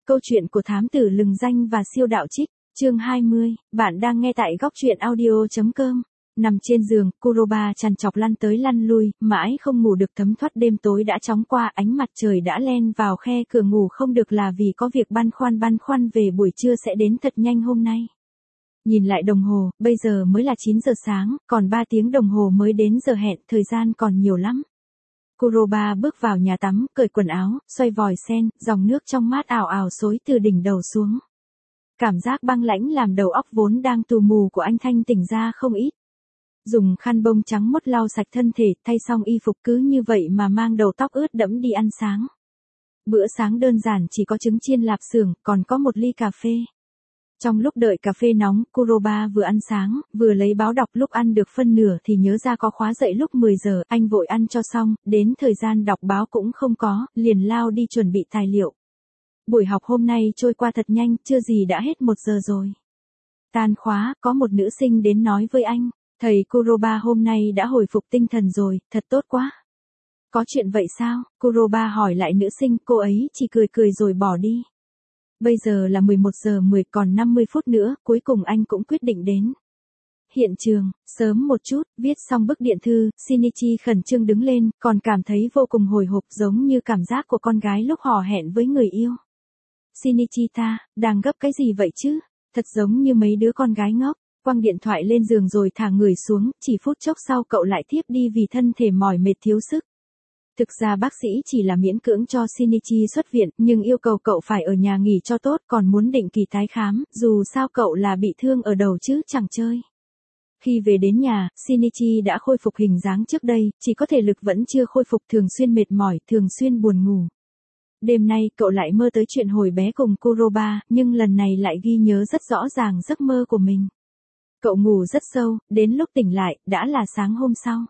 Câu chuyện của thám tử lừng danh và siêu đạo trích, chương 20, bạn đang nghe tại góc truyện audio.com. Nằm trên giường, Kuroba trằn trọc lăn tới lăn lui, mãi không ngủ được. Thấm thoát đêm tối đã chóng qua, ánh mặt trời đã len vào khe cửa ngủ không được là vì có việc băn khoăn về buổi trưa sẽ đến thật nhanh hôm nay. Nhìn lại đồng hồ, bây giờ mới là 9 giờ sáng, còn 3 tiếng đồng hồ mới đến giờ hẹn, thời gian còn nhiều lắm. Kuroba bước vào nhà tắm, cởi quần áo, xoay vòi sen, dòng nước trong mát ào ào xối từ đỉnh đầu xuống. Cảm giác băng lãnh làm đầu óc vốn đang tù mù của anh thanh tỉnh ra không ít. Dùng khăn bông trắng mốt lau sạch thân thể, thay xong y phục cứ như vậy mà mang đầu tóc ướt đẫm đi ăn sáng. Bữa sáng đơn giản chỉ có trứng chiên lạp xưởng, còn có một ly cà phê. Trong lúc đợi cà phê nóng, Kuroba vừa ăn sáng, vừa lấy báo đọc. Lúc ăn được phân nửa thì nhớ ra có khóa dậy lúc 10 giờ, anh vội ăn cho xong, đến thời gian đọc báo cũng không có, liền lao đi chuẩn bị tài liệu. Buổi học hôm nay trôi qua thật nhanh, chưa gì đã hết 1 giờ rồi. Tan khóa, có một nữ sinh đến nói với anh, thầy Kuroba hôm nay đã hồi phục tinh thần rồi, thật tốt quá. Có chuyện vậy sao? Kuroba hỏi lại nữ sinh, cô ấy chỉ cười rồi bỏ đi. Bây giờ là 11 giờ 10, còn 50 phút nữa, cuối cùng anh cũng quyết định đến. Hiện trường, sớm một chút, viết xong bức điện thư, Shinichi khẩn trương đứng lên, còn cảm thấy vô cùng hồi hộp, giống như cảm giác của con gái lúc hò hẹn với người yêu. Shinichi-ta, đang gấp cái gì vậy chứ? Thật giống như mấy đứa con gái ngốc. Quăng điện thoại lên giường rồi thả người xuống, chỉ phút chốc sau cậu lại thiếp đi vì thân thể mỏi mệt thiếu sức. Thực ra bác sĩ chỉ là miễn cưỡng cho Shinichi xuất viện, nhưng yêu cầu cậu phải ở nhà nghỉ cho tốt, còn muốn định kỳ tái khám, dù sao cậu là bị thương ở đầu chứ chẳng chơi. Khi về đến nhà, Shinichi đã khôi phục hình dáng trước đây, chỉ có thể lực vẫn chưa khôi phục, thường xuyên mệt mỏi, thường xuyên buồn ngủ. Đêm nay cậu lại mơ tới chuyện hồi bé cùng Kuroba, nhưng lần này lại ghi nhớ rất rõ ràng giấc mơ của mình. Cậu ngủ rất sâu, đến lúc tỉnh lại, đã là sáng hôm sau.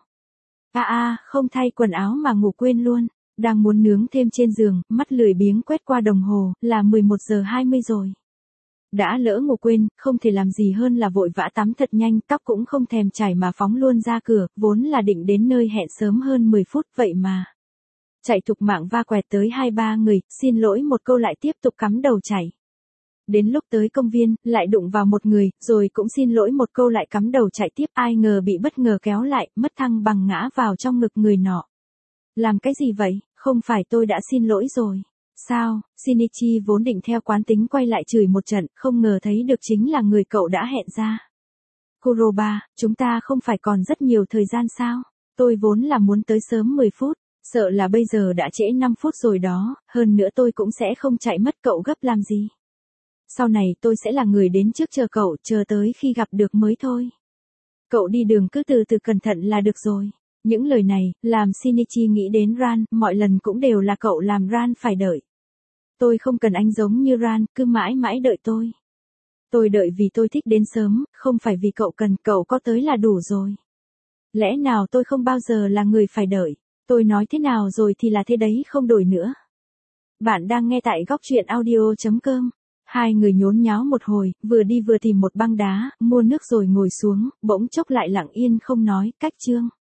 Không thay quần áo mà ngủ quên luôn. Đang muốn nướng thêm trên giường, mắt lười biếng quét qua đồng hồ, là 11 giờ 20 rồi. Đã lỡ ngủ quên, không thể làm gì hơn là vội vã tắm thật nhanh, tóc cũng không thèm chải mà phóng luôn ra cửa, vốn là định đến nơi hẹn sớm hơn 10 phút, vậy mà. Chạy thục mạng va quẹt tới 2-3 người, xin lỗi một câu lại tiếp tục cắm đầu chạy. Đến lúc tới công viên, lại đụng vào một người, rồi cũng xin lỗi một câu lại cắm đầu chạy tiếp, ai ngờ bị bất ngờ kéo lại, mất thăng bằng ngã vào trong ngực người nọ. Làm cái gì vậy, không phải tôi đã xin lỗi rồi. Sao? Shinichi vốn định theo quán tính quay lại chửi một trận, không ngờ thấy được chính là người cậu đã hẹn ra. Kuroba, chúng ta không phải còn rất nhiều thời gian sao? Tôi vốn là muốn tới sớm 10 phút, sợ là bây giờ đã trễ 5 phút rồi đó, hơn nữa tôi cũng sẽ không chạy mất, cậu gấp làm gì. Sau này tôi sẽ là người đến trước chờ cậu, chờ tới khi gặp được mới thôi. Cậu đi đường cứ từ từ cẩn thận là được rồi. Những lời này, làm Shinichi nghĩ đến Ran, mọi lần cũng đều là cậu làm Ran phải đợi. Tôi không cần anh giống như Ran, cứ mãi mãi đợi tôi. Tôi đợi vì tôi thích đến sớm, không phải vì cậu cần, cậu có tới là đủ rồi. Lẽ nào tôi không bao giờ là người phải đợi, tôi nói thế nào rồi thì là thế đấy, không đổi nữa. Bạn đang nghe tại góc truyện audio.com. Hai người nhốn nháo một hồi, vừa đi vừa tìm một băng đá, mua nước rồi ngồi xuống, bỗng chốc lại lặng yên không nói, cách chương.